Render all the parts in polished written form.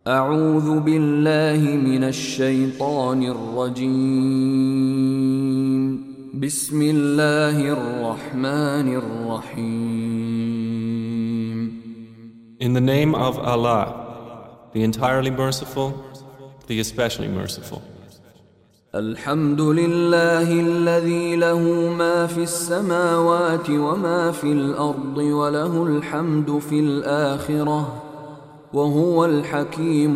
أعوذ بالله من الشيطان الرجيم. بسم الله الرحمن الرحيم. In the name of Allah, the entirely merciful, the especially merciful. الحمد لله الذي له ما في السماوات وما في الأرض وله الحمد في الآخرة وهو الحكيم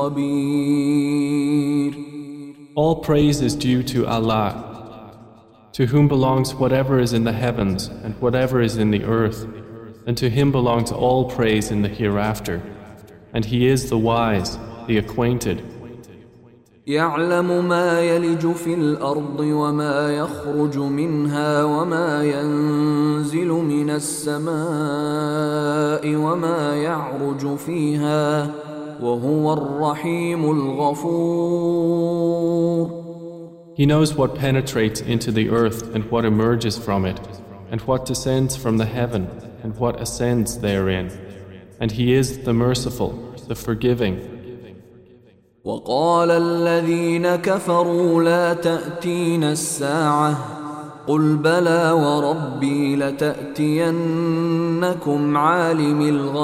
الخبير. All praise is due to Allah, to whom belongs whatever is in the heavens and whatever is in the earth, and to him belongs all praise in the hereafter, and he is the wise, the acquainted. يعلم ما يلج في الأرض وما يخرج منها وما ينزل من السماء وما يعرج فيها وهو الرحيم الغفور. He knows what penetrates into the earth and what emerges from it, and what descends from the heaven and what ascends therein. And he is the merciful, the forgiving. وقال الذين كفروا لا تأتينا الساعة قل بلى وربي لتأتينكم عالم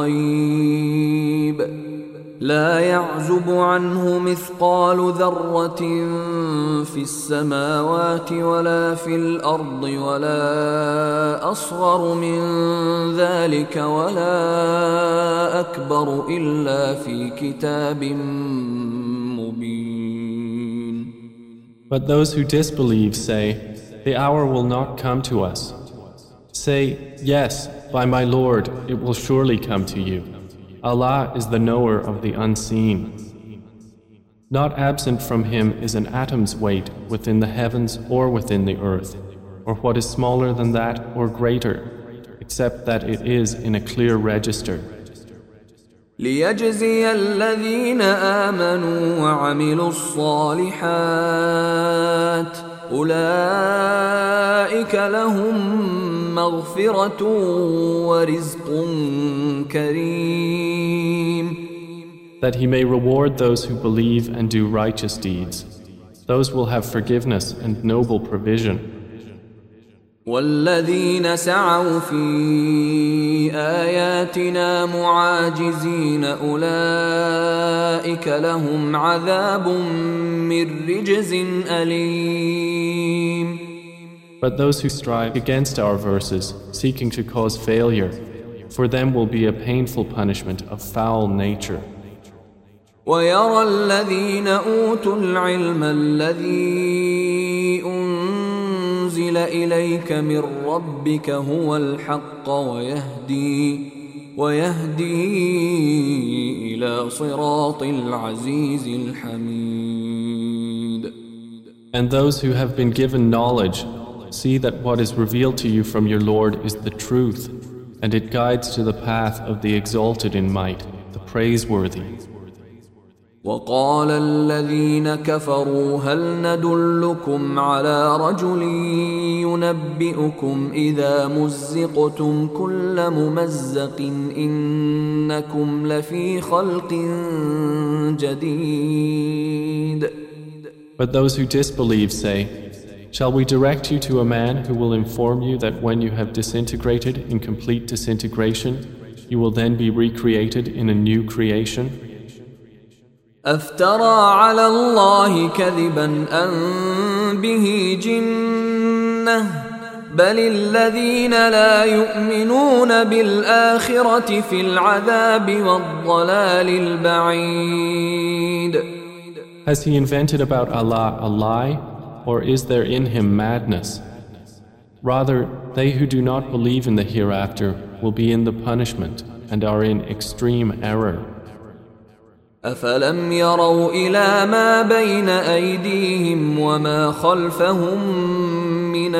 الغيب لا يعزب عنه مثقال ذرة في السماوات ولا في الأرض ولا أصغر من ذلك ولا أكبر إلا في كتاب مبين. But those who disbelieve say, the hour will not come to us. Say, yes, by my Lord, it will surely come to you. Allah is the knower of the unseen. Not absent from Him is an atom's weight within the heavens or within the earth, or what is smaller than that or greater, except that it is in a clear register. ليجزي الذين آمنوا وعملوا الصالحات أولئك لهم مغفرة ورزق كريم. That He may reward those who believe and do righteous deeds. Those will have forgiveness and noble provision. والذين سعوا في آياتنا معاجزين أولئك لهم عذاب من رجز أليم. But those who strive against our verses, seeking to cause failure, for them will be a painful punishment of foul nature. ويرى الذين أوتوا العلم الذي أنزل إليك من ربك هو الحق ويهدي إلى صراط العزيز الحميد. And those who have been given knowledge see that what is revealed to you from your Lord is the truth, and it guides to the path of the exalted in might, the praiseworthy. وقال الذين كفروا هل ندلكم على رجل ينبئكم إذا مزقتم كل ممزق إنكم لفي خلق جديد. But those who disbelieve say, shall we direct you to a man who will inform you that when you have disintegrated in complete disintegration, you will then be recreated in a new creation? أفترى على الله كذبا أم به جنة بل الذين لا يؤمنون بالآخرة في العذاب والضلال البعيد. Has he invented about Allah a lie, or is there in him madness? Rather, they who do not believe in the hereafter will be in the punishment and are in extreme error. أفلم يروا إلى ما بين أيديهم وما خلفهم من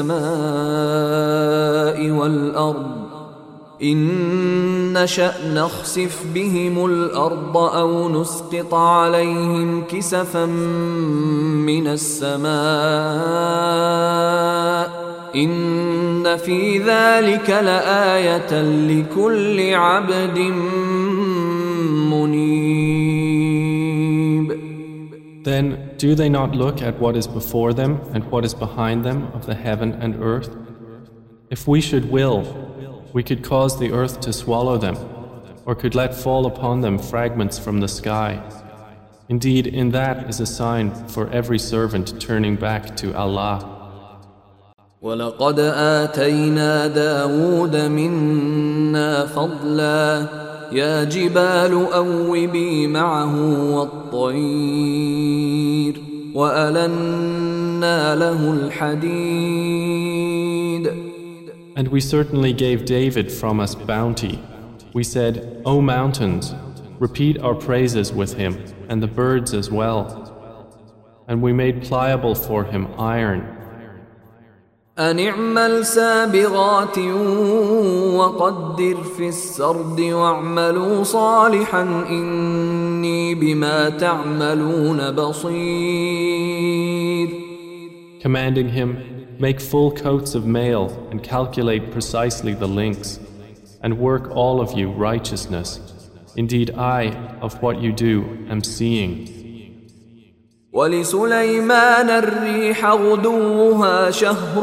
السماء والأرض إن نشأ نخسف بهم الأرض أو نسقط عليهم كسفا من السماء إن في ذلك لآية لكل عبد منيب. Then do they not look at what is before them and what is behind them of the heaven and earth? If we should will, we could cause the earth to swallow them, or could let fall upon them fragments from the sky. Indeed, in that is a sign for every servant turning back to Allah. وَلَقَدْ آتَيْنَا دَاوُودَ مِنَّا فَضْلًا يَا جِبَالُ أَوِّبِي مَعَهُ وَالطَّيْرَ وَأَلَنَّا لَهُ الْحَدِيدَ. And we certainly gave David from us bounty. We said, O mountains, repeat our praises with him, and the birds as well. And we made pliable for him iron. أن اعمل سابغات وقدر في السرد واعملوا صالحا إني بما تعملون بصير. Commanding him, make full coats of mail and calculate precisely the links, and work all of you righteousness. Indeed, I, of what you do, am seeing. ولسليمان الريح غدوها شهر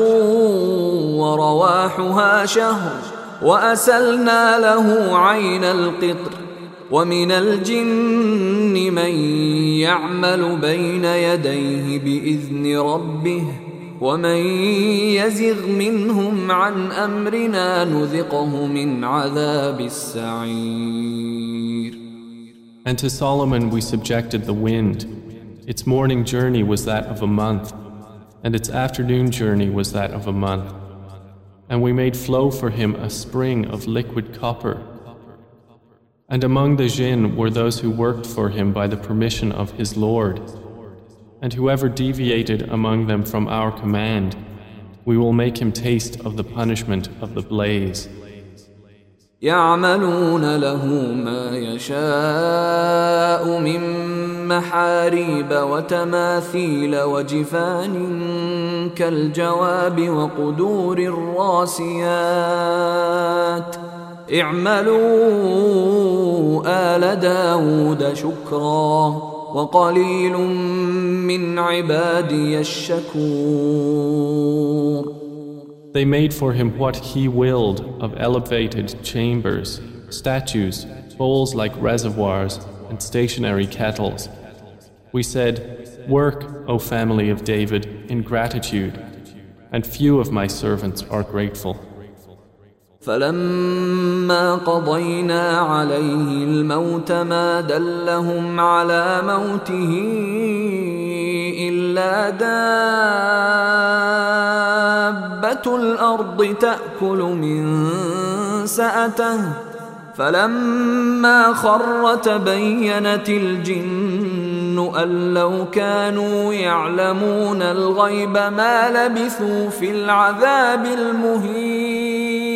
ورواحها شهر وأسلنا له عين القطر ومن الجن من يعمل بين يديه بإذن ربه ومن يزغ منهم عن أمرنا نذقه من عذاب السعير. And to Solomon we subjected the wind. Its morning journey was that of a month, and its afternoon journey was that of a month. And we made flow for him a spring of liquid copper. And among the jinn were those who worked for him by the permission of his Lord. And whoever deviated among them from our command, we will make him taste of the punishment of the blaze. يعملون له ما يشاء من محاريب وتماثيل وجفان كالجواب وقدور الراسيات اعملوا آل داود شكرا وقليل من عبادي الشكور. They made for him what he willed of elevated chambers, statues, bowls like reservoirs, and stationary kettles. We said, work, O family of David, in gratitude, and few of my servants are grateful. فلما قضينا عليه الموت ما دلهم على موته إلا دابة الأرض تأكل من سأته فلما خر تبينت الجن أن لو كانوا يعلمون الغيب ما لبثوا في العذاب المهين.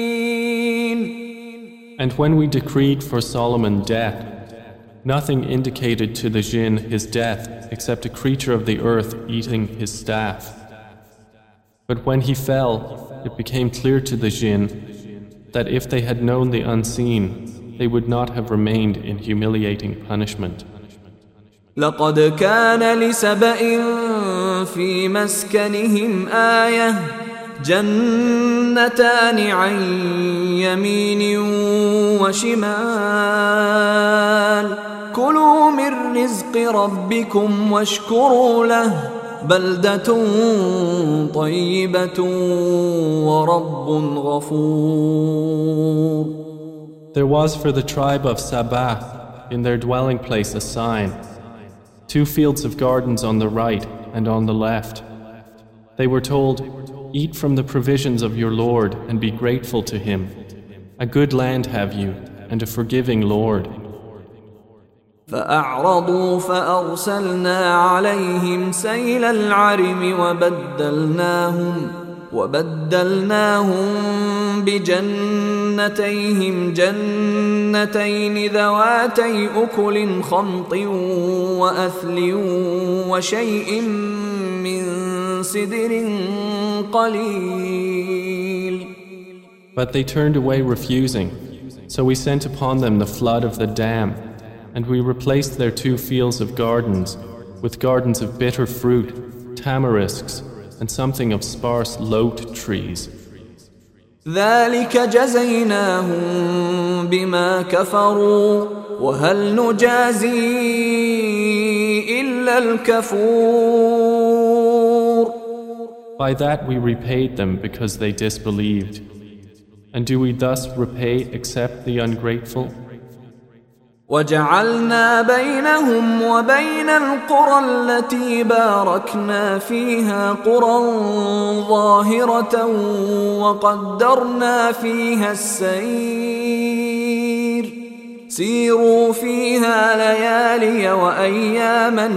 And when we decreed for Solomon death, nothing indicated to the jinn his death except a creature of the earth eating his staff. But when he fell, it became clear to the jinn that if they had known the unseen, they would not have remained in humiliating punishment. لقد كان لسبإ في مسكنهم آية جنتان عن يمين وشمال كلوا من رزق ربكم واشكروا له بلدة طيبة ورب غفور. There was for the tribe of Sabah in their dwelling place a sign, 2 fields of gardens on the right and on the left. They were told, eat from the provisions of your Lord and be grateful to him. A good land have you and a forgiving Lord. فأعرضوا فأرسلنا عليهم سيل العرم وبدلناهم بجنتيهم جنتين ذواتي أكل خمط وأثل وشيء من سدر قليل. But they turned away refusing, so we sent upon them the flood of the dam, and we replaced their 2 fields of gardens with gardens of bitter fruit, tamarisks, and something of sparse lote trees. ذلك جزيناهم بما كفروا وهل نجازي إلا الكفور. By that we repaid them because they disbelieved. And do we thus repay except the ungrateful? وجعلنا بينهم وبين القرى التي باركنا فيها قرى ظاهرة وقدرنا فيها السير سيروا فيها ليالي وأياما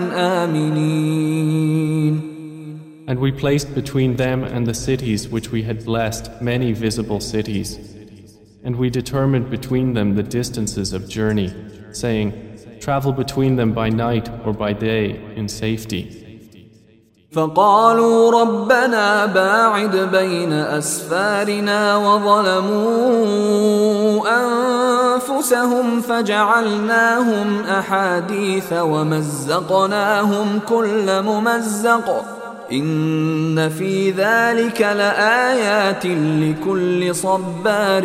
آمنين. And we placed between them and the cities which we had blessed many visible cities. And we determined between them the distances of journey, saying, travel between them by night or by day in safety. فقالوا ربنا باعد بين أسفارنا وظلموا أنفسهم فجعلناهم أحاديث ومزقناهم كل ممزق إن في ذلك لآيات لكل صبار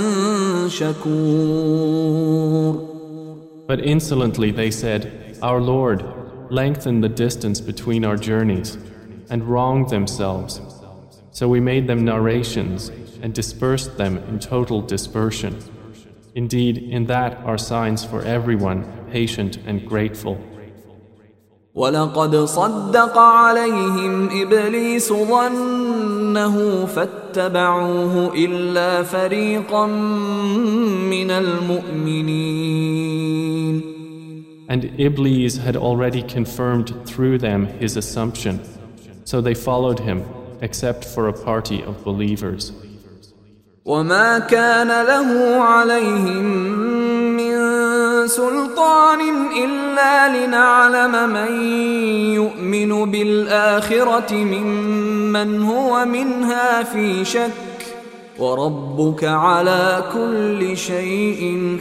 شكور. But insolently they said, Our Lord, lengthen the distance between our journeys, and wronged themselves. So we made them narrations and dispersed them in total dispersion. Indeed, in that are signs for everyone patient and grateful. ولقد صدق عليهم إبليس ظنه فاتبعوه إلا فريقا من المؤمنين. And Iblis had already confirmed through them his assumption, so they followed him except for a party of believers. وما كان له عليهم من سلطان إلا لنعلم من يؤمن بالآخرة ممن هو منها في شك وربك على كل شيء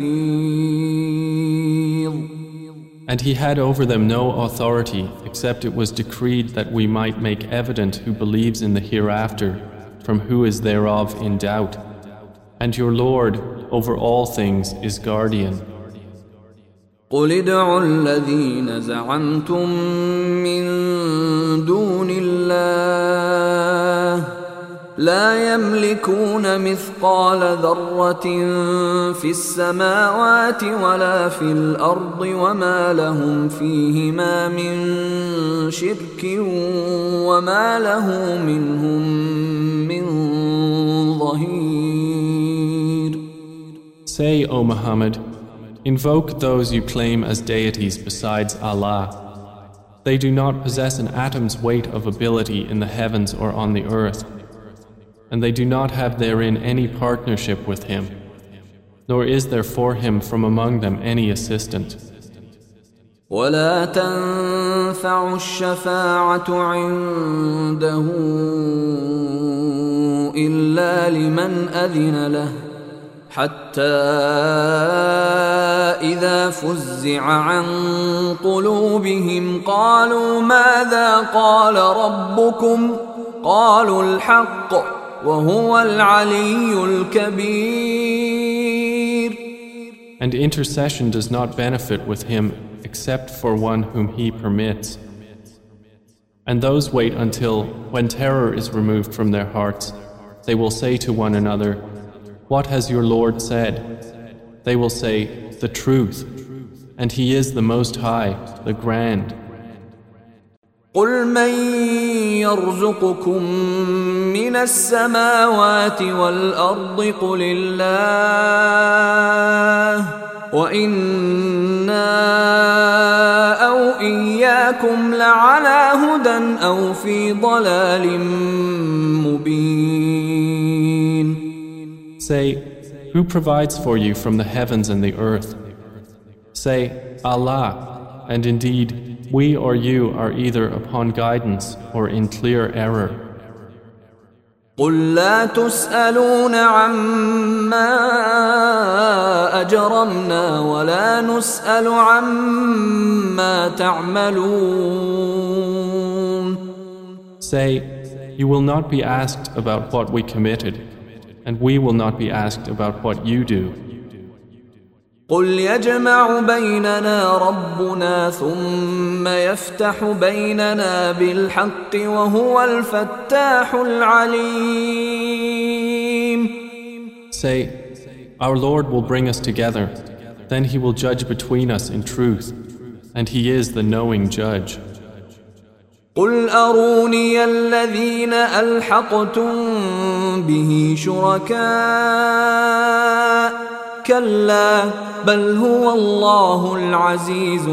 حفيظ. And he had over them no authority except it was decreed that we might make evident who believes in the hereafter from who is thereof in doubt. And your Lord over all things is guardian. قل ادعوا الذين زعمتم من دون الله لا يملكون مثقال ذرة في السماوات ولا في الأرض وما لهم فيهما من شرك وما له منهم من ظهير. Say, O Muhammad, invoke those you claim as deities besides Allah. They do not possess an atom's weight of ability in the heavens or on the earth, and they do not have therein any partnership with Him, nor is there for Him from among them any assistant. ولا تنفع الشفاعة عنده إلا لمن أذن له حتى إذا فزع عن قلوبهم قالوا ماذا قال ربكم قالوا الحق وهو العلي الكبير. And intercession does not benefit with Him except for one whom He permits. And those wait until, when terror is removed from their hearts, they will say to one another, What has your Lord said? They will say, The truth, and He is the Most High, the Grand. قل من يرزقكم من السماوات والأرض قل الله وإنا أو إياكم لعلى هدى أو في ضلال مبين. Say, who provides for you from the heavens and the earth? Say, Allah, and indeed, we or you are either upon guidance or in clear error. قل لا تسألون عما أجرمنا ولا نسأل عما ما تعملون. Say, you will not be asked about what we committed, and we will not be asked about what you do. قل يجمع بيننا ربنا ثم يفتح بيننا بالحق وهو الفتاح العليم. Say, our Lord will bring us together, then He will judge between us in truth, and He is the knowing judge. قل أروني الذين ألحقتم به شركاء كلا بل هو الله العزيز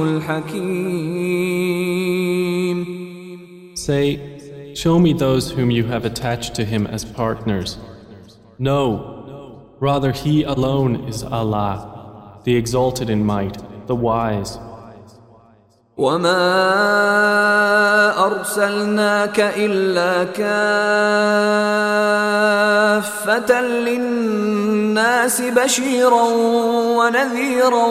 الحكيم. Say, show me those whom you have attached to Him as partners. No, rather He alone is Allah, the exalted in might, the wise. وما أرسلناك إلا كافة للناس بشيرا ونذيرا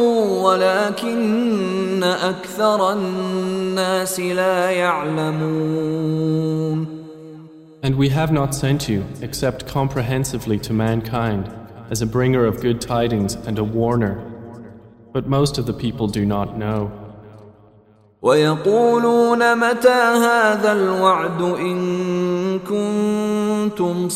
ولكن أكثر الناس لا يعلمون. And we have not sent you except comprehensively to mankind as a bringer of good tidings and a warner, but most of the people do not know. ويقولون متى هذا الوعد إن كنتم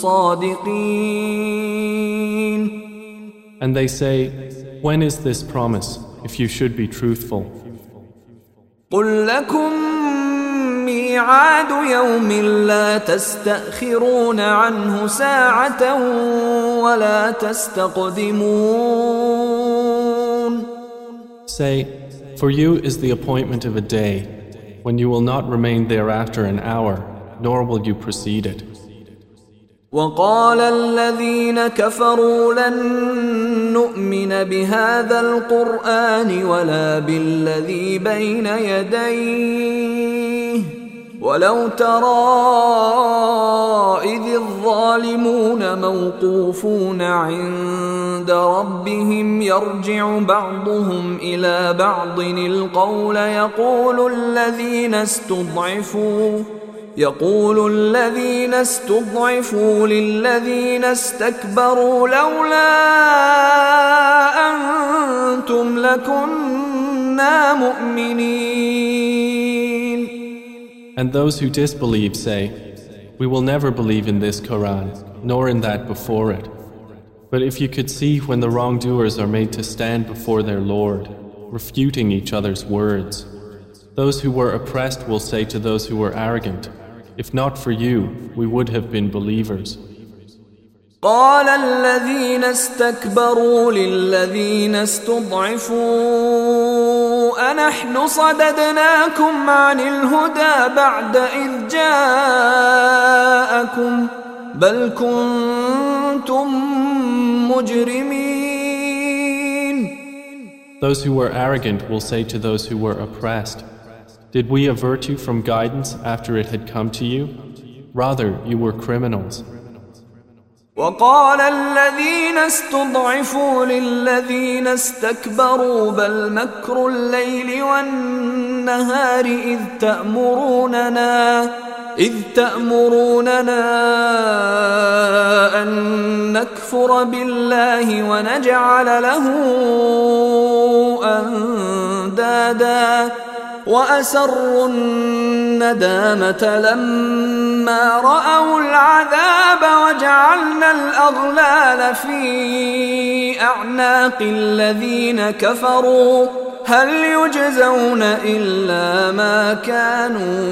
صادقين. And they say, when is this promise, if you should be truthful? قل لكم ميعاد يوم لا تستأخرون عنه ساعة ولا تستقدمون. Say, for you is the appointment of a day when you will not remain thereafter an hour, nor will you precede it. وقال الذين كفروا لن نؤمن بهذا القرآن ولا بالذي بين يديه ولو ترى إذ الظالمون موقوفون عند ربهم يرجع بعضهم إلى بعض القول يقول الذين استضعفوا للذين استكبروا لولا أنتم لكنا مؤمنين. And those who disbelieve say, we will never believe in this Quran, nor in that before it. But if you could see when the wrongdoers are made to stand before their Lord, refuting each other's words, those who were oppressed will say to those who were arrogant, if not for you, we would have been believers. قال الذين استكبروا للذين استضعفوا أنحن صددناكم عن الهدى بعد إذ جاءكم بل كنتم مجرمين. Those who were arrogant will say to those who were oppressed, did we avert you from guidance after it had come to you? Rather, you were criminals. وقال الذين استضعفوا للذين استكبروا بل مكر الليل والنهار إذ تأمروننا أن نكفر بالله ونجعل له أندادا وأسروا الندامة لما رأوا العذاب وجعلنا الأغلال في أعناق الذين كفروا هل يجزون إلا ما كانوا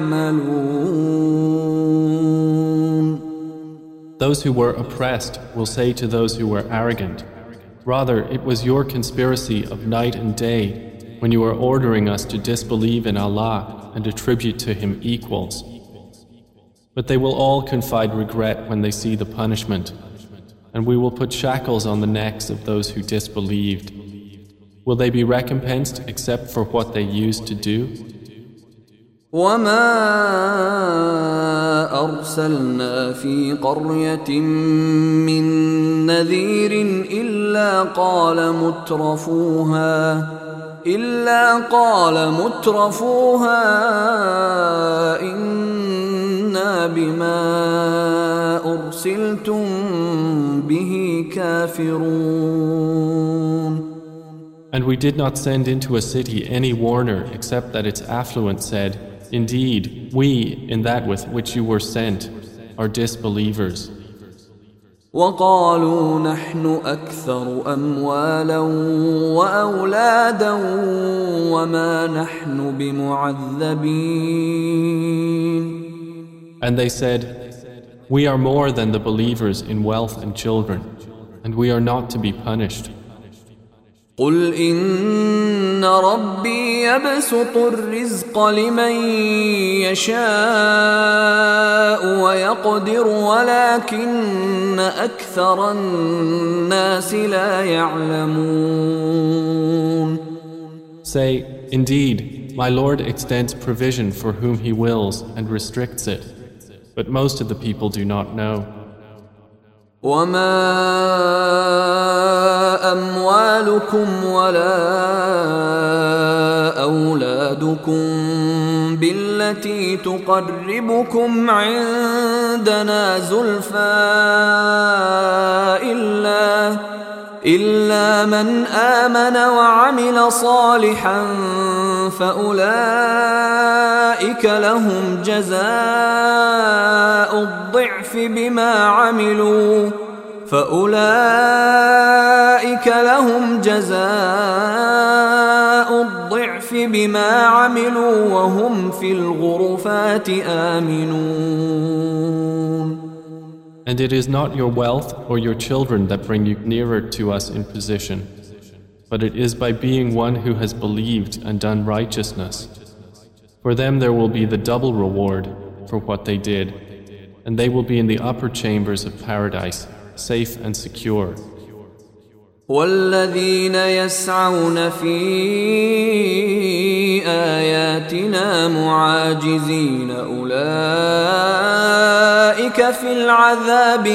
يعملون. Those who were oppressed will say to those who were arrogant, rather it was your conspiracy of night and day when you were ordering us to disbelieve in Allah and attribute to Him equals. But they will all confide regret when they see the punishment, and we will put shackles on the necks of those who disbelieved. Will they be recompensed except for what they used to do? وما أرسلنا في قرية من نذير إلا قال مترفوها إلا قال مترفوها إنا بما أرسلتم به كافرون. And we did not send into a city any warner except that its affluent said, Indeed, we, in that with which you were sent, are disbelievers. وقالوا نحن أكثر أموالا وأولادا وما نحن بمعذبين. And they said, We are more than the believers in wealth and children, and we are not to be punished. قل إن ربي يبسط الرزق لمن يشاء ويقدر ولكن أكثر الناس لا يعلمون. Say, Indeed, my Lord extends provision for whom He wills and restricts it, but most of the people do not know. وما أموالكم ولا أولادكم بالتي تقربكم عندنا زلفى إلا من آمن وعمل صالحا فأولئك لهم جزاء الضعف بما عملوا وهم في الغرفات آمنون. And it is not your wealth or your children that bring you nearer to us in position, but it is by being one who has believed and done righteousness. For them there will be the double reward for what they did, and they will be in the upper chambers of paradise, safe and secure. والذين يسعون في آياتنا معاجزين أولئك في العذاب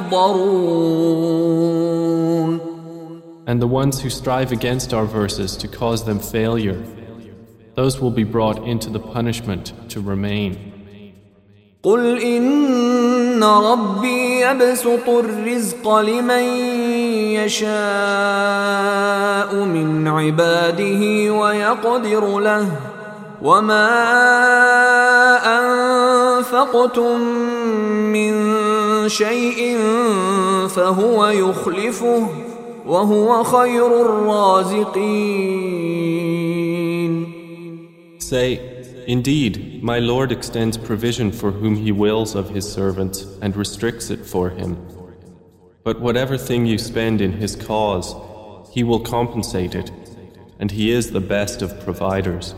محضرون. And the ones who strive against our verses to cause them failure, those will be brought into the punishment to remain. قل إن ربي يبسط الرزق لمن يشاء من عباده ويقدر له وما أنفقتم من شيء فهو يخلفه وهو خير الرازقين. Say, Indeed, my Lord extends provision for whom He wills of His servants and restricts it for him. But whatever thing you spend in His cause, He will compensate it, and He is the best of providers.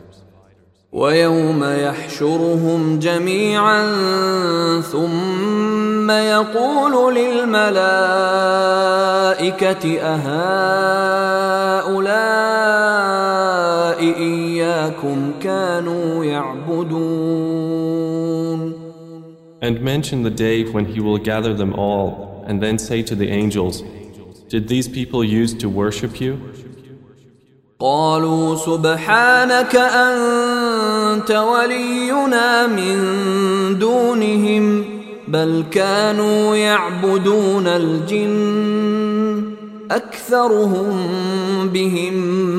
ويوم يحشرهم جميعا ثم يقول للملائكة أهؤلاء إياكم كانوا يعبدون. And mention the day when He will gather them all and then say to the angels, Did these people used to worship you? قالوا سبحانك أنت ولينا من دونهم بل كانوا يعبدون الجن أكثرهم بهم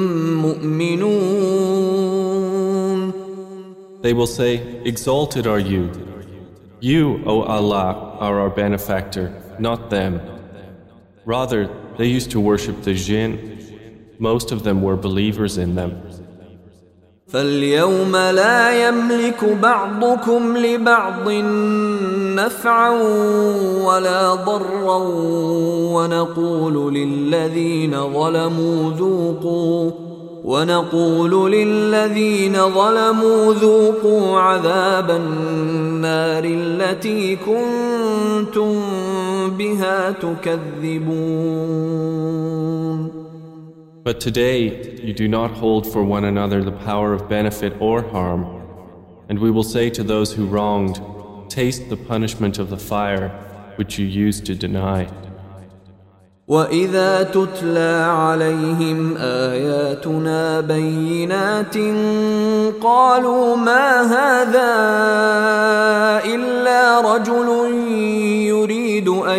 مؤمنون. They will say, Exalted are you. You, O Allah, are our benefactor, not them. Rather, they used to worship the jinn. Most of them were believers in them. فاليوم لا يملك بعضكم لبعض نفعا ولا ضرا ونقول للذين ظلموا ذوقوا عذاب النار التي كنتم بها تكذبون. But today you do not hold for one another the power of benefit or harm, and we will say to those who wronged, Taste the punishment of the fire which you used to deny. وإذا تتلى عليهم آياتنا بينات قالوا ما هذا إلا رجل يريد أن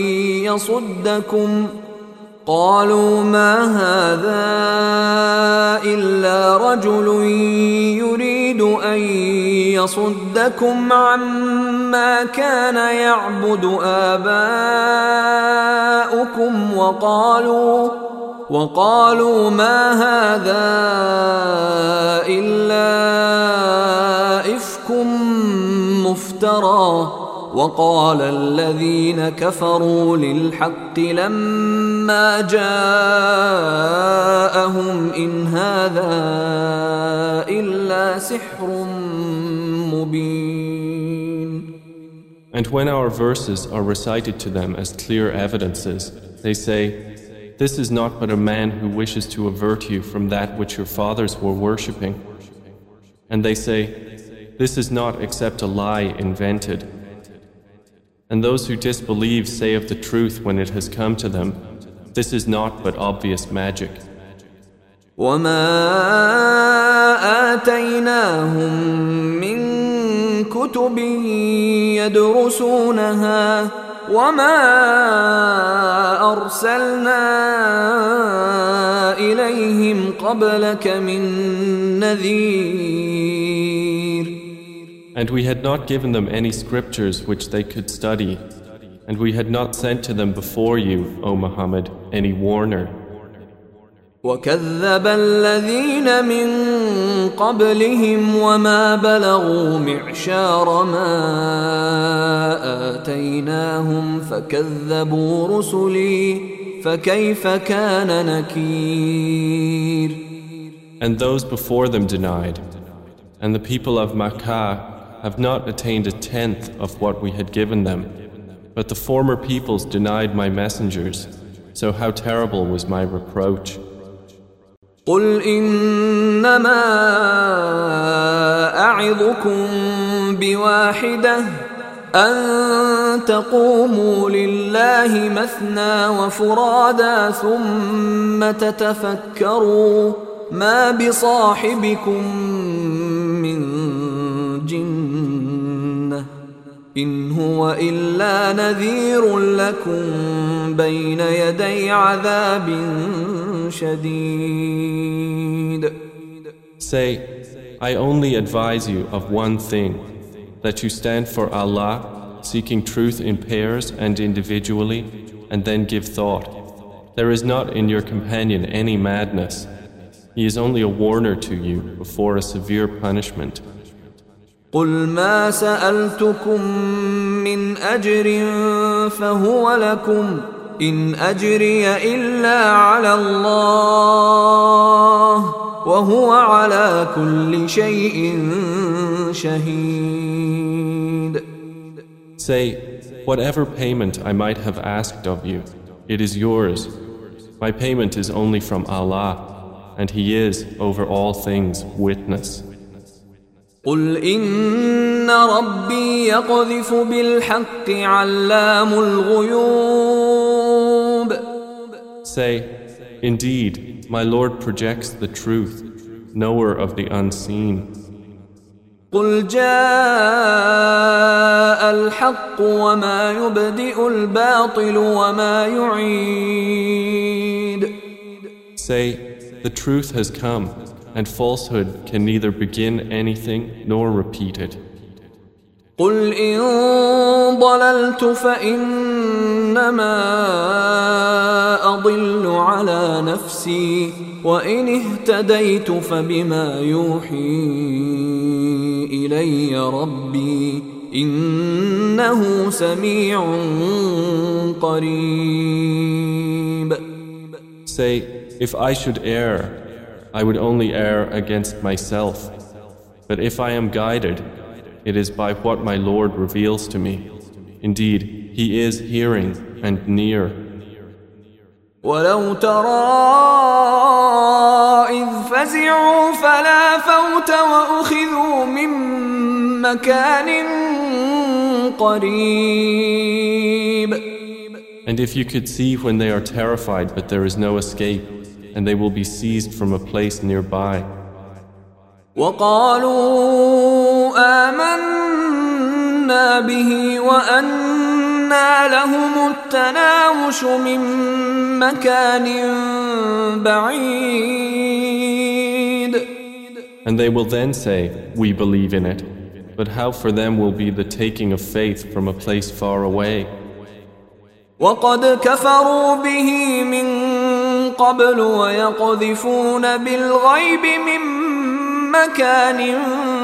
يصدكم عما كان يعبد آباؤكم وقالوا ما هذا إلا إفك مفترى وقال الذين كفروا للحق لما جاءهم إن هذا إلا سحر مبين. And when our verses are recited to them as clear evidences, they say, "This is not but a man who wishes to avert you from that which your fathers were worshipping." And they say, "This is not except a lie invented." And those who disbelieve say of the truth when it has come to them, "This is not but obvious magic." وَمَا آتَيْنَاهُم مِّن كُتُبٍ يَدْرُسُونَهَا وَمَا أَرْسَلْنَا إِلَيْهِمْ قَبْلَكَ مِن نَّذِيرٍ. And we had not given them any scriptures which they could study, and we had not sent to them before you, O Muhammad, any warner. وَكَذَّبَ الَّذِينَ مِن قَبْلِهِمْ وَمَا بَلَغُوا مِعْشَارَ مَا آتَيْنَاهُمْ فَكَذَّبُوا رُسُلِي فَكَيْفَ كَانَ نَكِيرِ. And those before them denied, and the people of Makkah have not attained a tenth of what we had given them, but the former peoples denied my messengers, so how terrible was my reproach. قُلْ إِنَّمَا أَعِظُكُمْ بِوَاحِدَةٍ أَن تَقُومُوا لِلَّهِ مَثْنَى وَفُرَادَى ثُمَّ تَتَفَكَّرُوا مَا بِصَاحِبِكُم مِّن جِنَّةٍ إِنْ هُوَ إِلَّا نَذِيرٌ لَكُمْ بَيْنَ يَدَيْ عَذَابٍ شَدِيدٍ. Say, I only advise you of one thing, that you stand for Allah, seeking truth in pairs and individually, and then give thought. There is not in your companion any madness. He is only a warner to you before a severe punishment. قُلْ مَا سَأَلْتُكُم مِّنْ أَجْرٍ فَهُوَ لَكُمْ إِنْ أَجْرِيَ إِلَّا عَلَى اللَّهِ وَهُوَ عَلَى كُلِّ شَيْءٍ شَهِيدٌ. Say, whatever payment I might have asked of you, it is yours. My payment is only from Allah, and He is, over all things, witness. قُلْ إِنَّ رَبِّي يَقْذِفُ بِالْحَقِّ عَلَّامُ الْغُيُوبِ. Say, indeed, my Lord projects the truth, knower of the unseen. قُلْ جَاءَ الْحَقُّ وَمَا يُبْدِئُ الْبَاطِلُ وَمَا يُعِيدُ. Say, the truth has come, and falsehood can neither begin anything nor repeat it. قُلْ إِن ضَلَلْتُ فَإِنَّمَا أَضِلُّ عَلَى نَفْسِي وَإِنِ اهْتَدَيْتُ فَبِمَا يُوحِي إِلَيَّ رَبِّي إِنَّهُ سَمِيعٌ قَرِيبٌ. Say, if I should err, I would only err against myself. But if I am guided, it is by what my Lord reveals to me. Indeed, He is hearing and near. وَلَوْ تَرَى إِذْ فَزِعُوا فَلَا فَوْتَ وَأُخِذُوا مِنْ مَكَانٍ قَرِيبٍ. And if you could see when they are terrified but there is no escape, and they will be seized from a place nearby. وقالوا آمنا به وأنى لهم التناوش من مكان بعيد. And they will then say, we believe in it, but how for them will be the taking of faith from a place far away? وقد كفروا به من قبل ويقذفون بالغيب من مكان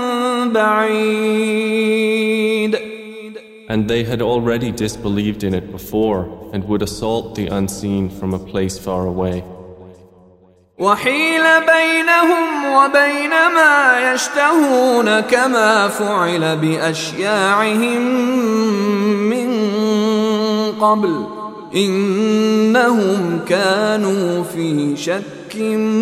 بعيد. And they had already disbelieved in it before and would assault the unseen from a place far away. وحيل بينهم وبين ما يشتهون كما فعل بأشياعهم من قبل إنهم كانوا في شك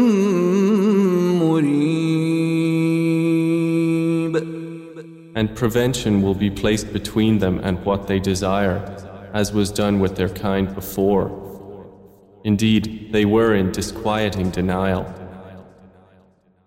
مريب. And prevention will be placed between them and what they desire, as was done with their kind before. Indeed, they were in disquieting denial.